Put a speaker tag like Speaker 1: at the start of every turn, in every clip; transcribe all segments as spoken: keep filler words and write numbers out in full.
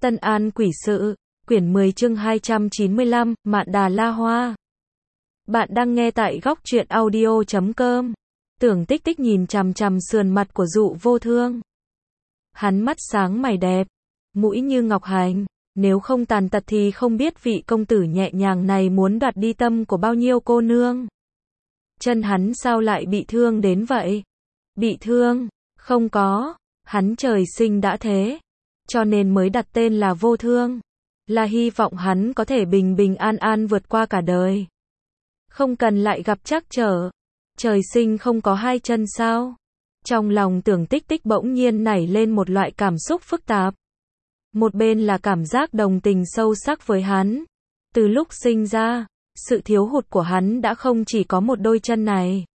Speaker 1: Tân An Quỷ Sự, quyển mười chương hai trăm chín mươi lăm, Mạn Đà La Hoa. Bạn đang nghe tại góc truyện audio chấm com. Tưởng Tích Tích nhìn chằm chằm sườn mặt của Dụ Vô Thương. Hắn mắt sáng mày đẹp, mũi như ngọc hành, nếu không tàn tật thì không biết vị công tử nhẹ nhàng này muốn đoạt đi tâm của bao nhiêu cô nương. Chân hắn sao lại bị thương đến vậy? Bị thương? Không có, hắn trời sinh đã thế, cho nên mới đặt tên là Vô Thương, là hy vọng hắn có thể bình bình an an vượt qua cả đời. Không cần lại gặp trắc trở. Trời sinh không có hai chân sao? Trong lòng Tưởng Tích Tích bỗng nhiên nảy lên một loại cảm xúc phức tạp. Một bên là cảm giác đồng tình sâu sắc với hắn. Từ lúc sinh ra, sự thiếu hụt của hắn đã không chỉ có một đôi chân này.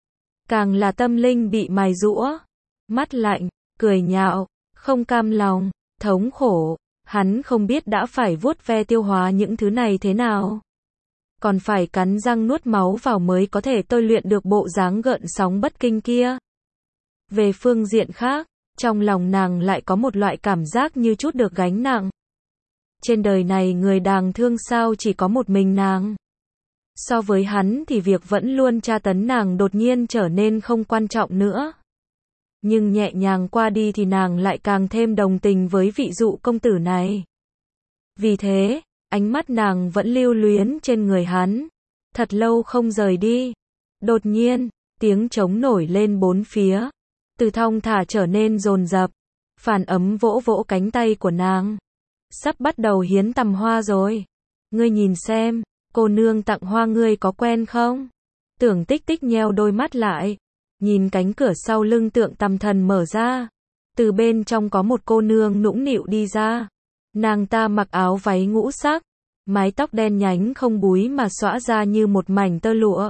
Speaker 1: Càng là tâm linh bị mài giũa, mắt lạnh, cười nhạo, không cam lòng, thống khổ. Hắn không biết đã phải vuốt ve tiêu hóa những thứ này thế nào. Còn phải cắn răng nuốt máu vào mới có thể tôi luyện được bộ dáng gợn sóng bất kinh kia. Về phương diện khác, trong lòng nàng lại có một loại cảm giác như chút được gánh nặng. Trên đời này người đáng thương sao chỉ có một mình nàng. So với hắn thì việc vẫn luôn tra tấn nàng đột nhiên trở nên không quan trọng nữa. Nhưng nhẹ nhàng qua đi thì nàng lại càng thêm đồng tình với vị Dụ công tử này. Vì thế, ánh mắt nàng vẫn lưu luyến trên người hắn, thật lâu không rời đi. Đột nhiên, tiếng trống nổi lên bốn phía, từ thong thả trở nên dồn dập. Phản Ấm vỗ vỗ cánh tay của nàng. Sắp bắt đầu hiến tầm hoa rồi. Ngươi nhìn xem, cô nương tặng hoa ngươi có quen không? Tưởng Tích Tích nheo đôi mắt lại, nhìn cánh cửa sau lưng Tượng Tầm Thần mở ra. Từ bên trong có một cô nương nũng nịu đi ra. Nàng ta mặc áo váy ngũ sắc, mái tóc đen nhánh không búi mà xõa ra như một mảnh tơ lụa.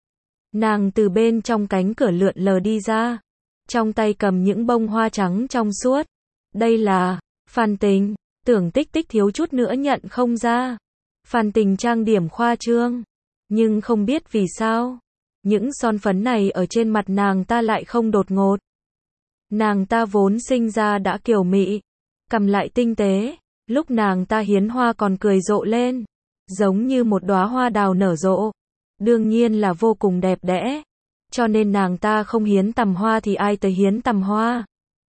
Speaker 1: Nàng từ bên trong cánh cửa lượn lờ đi ra, trong tay cầm những bông hoa trắng trong suốt. Đây là Phan Tình. Tưởng Tích Tích thiếu chút nữa nhận không ra. Phan Tình trang điểm khoa trương, nhưng không biết vì sao, những son phấn này ở trên mặt nàng ta lại không đột ngột. Nàng ta vốn sinh ra đã kiều mị, cằm lại tinh tế, lúc nàng ta hiến hoa còn cười rộ lên, giống như một đóa hoa đào nở rộ. Đương nhiên là vô cùng đẹp đẽ, cho nên nàng ta không hiến tầm hoa thì ai tới hiến tầm hoa.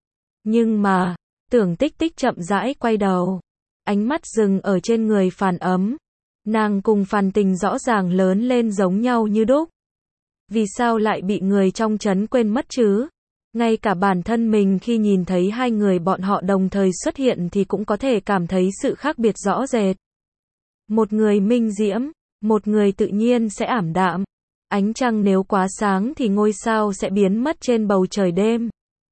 Speaker 1: Nhưng mà, Tưởng Tích Tích chậm rãi quay đầu, ánh mắt dừng ở trên người Phản Ấm. Nàng cùng Phan Tình rõ ràng lớn lên giống nhau như đúc. Vì sao lại bị người trong trấn quên mất chứ? Ngay cả bản thân mình khi nhìn thấy hai người bọn họ đồng thời xuất hiện thì cũng có thể cảm thấy sự khác biệt rõ rệt. Một người minh diễm, một người tự nhiên sẽ ảm đạm. Ánh trăng nếu quá sáng thì ngôi sao sẽ biến mất trên bầu trời đêm.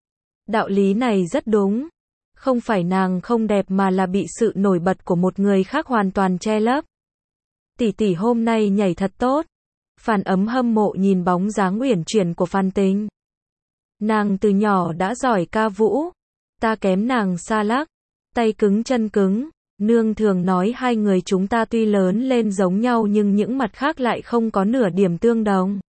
Speaker 1: Đạo lý này rất đúng. Không phải nàng không đẹp mà là bị sự nổi bật của một người khác hoàn toàn che lấp. Tỷ tỷ hôm nay nhảy thật tốt. Phản Ấm hâm mộ nhìn bóng dáng uyển chuyển của Phan Tình. Nàng từ nhỏ đã giỏi ca vũ, ta kém nàng xa lắc, tay cứng chân cứng. Nương thường nói hai người chúng ta tuy lớn lên giống nhau nhưng những mặt khác lại không có nửa điểm tương đồng.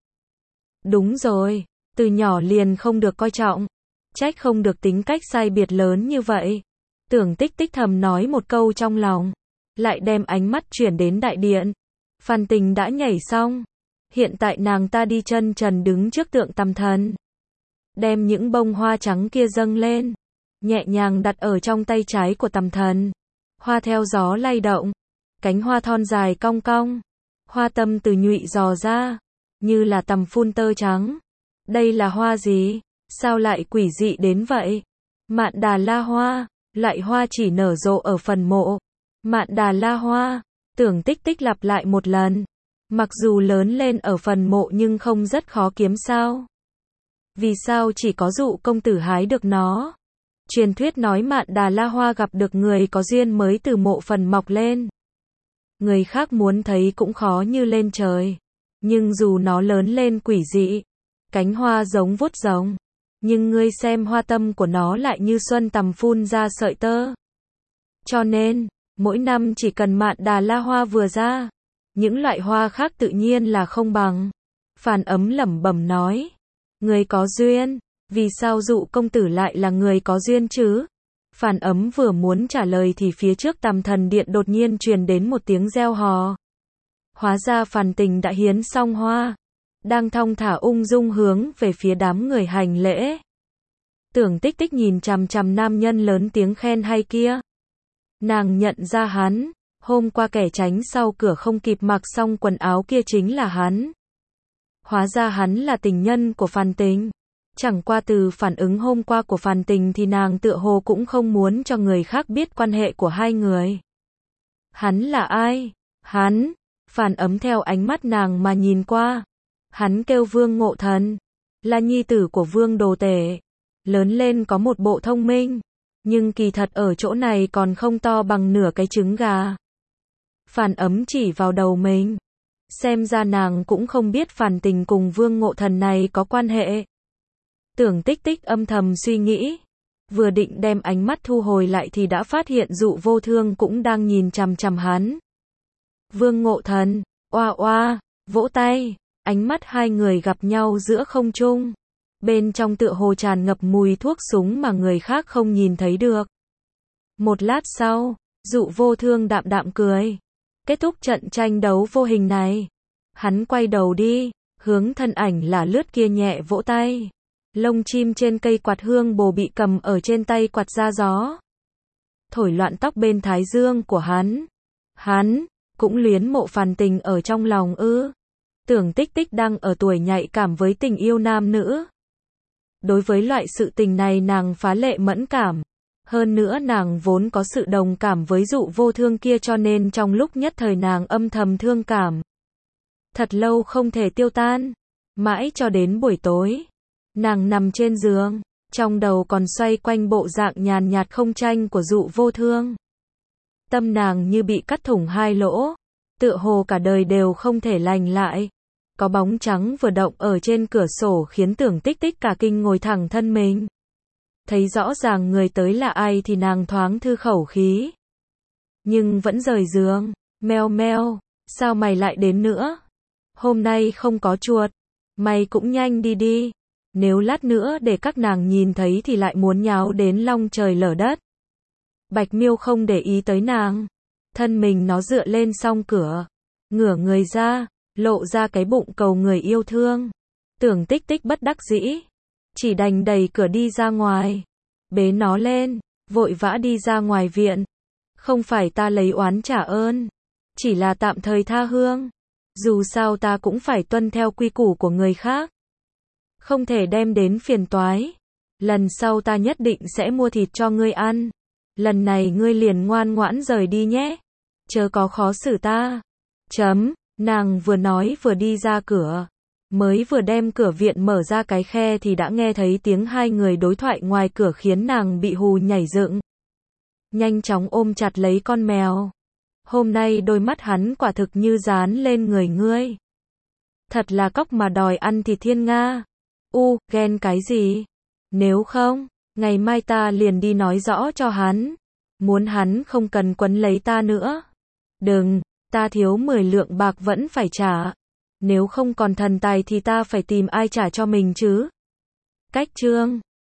Speaker 1: Đúng rồi, từ nhỏ liền không được coi trọng, trách không được tính cách sai biệt lớn như vậy. Tưởng Tích Tích thầm nói một câu trong lòng, lại đem ánh mắt chuyển đến đại điện. Phan Tình đã nhảy xong, hiện tại nàng ta đi chân trần đứng trước Tượng Tầm Thần, đem những bông hoa trắng kia dâng lên, nhẹ nhàng đặt ở trong tay trái của Tầm Thần. Hoa theo gió lay động, cánh hoa thon dài cong cong, hoa tâm từ nhụy dò ra, như là tằm phun tơ trắng. Đây là hoa gì? Sao lại quỷ dị đến vậy? Mạn Đà La Hoa, loại hoa chỉ nở rộ ở phần mộ. Mạn Đà La Hoa, Tưởng Tích Tích lặp lại một lần. Mặc dù lớn lên ở phần mộ nhưng không rất khó kiếm sao? Vì sao chỉ có Dụ công tử hái được nó? Truyền thuyết nói Mạn Đà La Hoa gặp được người có duyên mới từ mộ phần mọc lên. Người khác muốn thấy cũng khó như lên trời. Nhưng dù nó lớn lên quỷ dị, cánh hoa giống vuốt rồng, nhưng ngươi xem hoa tâm của nó lại như xuân tằm phun ra sợi tơ. Cho nên, mỗi năm chỉ cần Mạn Đà La Hoa vừa ra, những loại hoa khác tự nhiên là không bằng. Phản Ấm lẩm bẩm nói, người có duyên. Vì sao Dụ công tử lại là người có duyên chứ? Phan Ấm vừa muốn trả lời thì phía trước Tam Thần Điện đột nhiên truyền đến một tiếng reo hò. Hóa ra Phan Tình đã hiến xong hoa, đang thong thả ung dung hướng về phía đám người hành lễ. Tưởng Tích Tích nhìn chằm chằm nam nhân lớn tiếng khen hay kia. Nàng nhận ra hắn, hôm qua kẻ tránh sau cửa không kịp mặc xong quần áo kia chính là hắn. Hóa ra hắn là tình nhân của Phan Tình. Chẳng qua từ phản ứng hôm qua của Phan Tình thì nàng tựa hồ cũng không muốn cho người khác biết quan hệ của hai người. Hắn là ai? Hắn. Phan Ấm theo ánh mắt nàng mà nhìn qua. Hắn kêu Vương Ngộ Thần, là nhi tử của Vương Đồ Tể. Lớn lên có một bộ thông minh, nhưng kỳ thật ở chỗ này còn không to bằng nửa cái trứng gà. Phan Ấm chỉ vào đầu mình. Xem ra nàng cũng không biết Phan Tình cùng Vương Ngộ Thần này có quan hệ. Tưởng Tích Tích âm thầm suy nghĩ. Vừa định đem ánh mắt thu hồi lại thì đã phát hiện Dụ Vô Thương cũng đang nhìn chằm chằm hắn. Vương Ngộ Thần, oa oa, vỗ tay, ánh mắt hai người gặp nhau giữa không trung. Bên trong tựa hồ tràn ngập mùi thuốc súng mà người khác không nhìn thấy được. Một lát sau, Dụ Vô Thương đạm đạm cười. Kết thúc trận tranh đấu vô hình này. Hắn quay đầu đi, hướng thân ảnh là lướt kia nhẹ vỗ tay. Lông chim trên cây quạt hương bồ bị cầm ở trên tay quạt ra gió. Thổi loạn tóc bên thái dương của hắn. Hắn cũng luyến mộ Phan Tình ở trong lòng ư? Tưởng Tích Tích đang ở tuổi nhạy cảm với tình yêu nam nữ. Đối với loại sự tình này nàng phá lệ mẫn cảm. Hơn nữa nàng vốn có sự đồng cảm với Dụ Vô Thương kia cho nên trong lúc nhất thời nàng âm thầm thương cảm. Thật lâu không thể tiêu tan. Mãi cho đến buổi tối. Nàng nằm trên giường. Trong đầu còn xoay quanh bộ dạng nhàn nhạt không tranh của Dụ Vô Thương. Tâm nàng như bị cắt thủng hai lỗ. Tựa hồ cả đời đều không thể lành lại. Có bóng trắng vừa động ở trên cửa sổ khiến Tưởng Tích Tích cả kinh ngồi thẳng thân mình. Thấy rõ ràng người tới là ai thì nàng thoáng thư khẩu khí. Nhưng vẫn rời giường. Meo meo, sao mày lại đến nữa? Hôm nay không có chuột. Mày cũng nhanh đi đi. Nếu lát nữa để các nàng nhìn thấy thì lại muốn nháo đến long trời lở đất. Bạch Miêu không để ý tới nàng. Thân mình nó dựa lên song cửa. Ngửa người ra, lộ ra cái bụng cầu người yêu thương. Tưởng Tích Tích bất đắc dĩ. Chỉ đành đẩy cửa đi ra ngoài. Bế nó lên, vội vã đi ra ngoài viện. Không phải ta lấy oán trả ơn. Chỉ là tạm thời tha hương. Dù sao ta cũng phải tuân theo quy củ của người khác. Không thể đem đến phiền toái. Lần sau ta nhất định sẽ mua thịt cho ngươi ăn. Lần này ngươi liền ngoan ngoãn rời đi nhé. Chớ có khó xử ta. Chấm, nàng vừa nói vừa đi ra cửa. Mới vừa đem cửa viện mở ra cái khe thì đã nghe thấy tiếng hai người đối thoại ngoài cửa khiến nàng bị hù nhảy dựng. Nhanh chóng ôm chặt lấy con mèo. Hôm nay đôi mắt hắn quả thực như dán lên người ngươi. Thật là cóc mà đòi ăn thịt thiên nga. U, ghen cái gì? Nếu không, ngày mai ta liền đi nói rõ cho hắn. Muốn hắn không cần quấn lấy ta nữa. Đừng, ta thiếu mười lượng bạc vẫn phải trả. Nếu không còn thần tài thì ta phải tìm ai trả cho mình chứ? Cách chương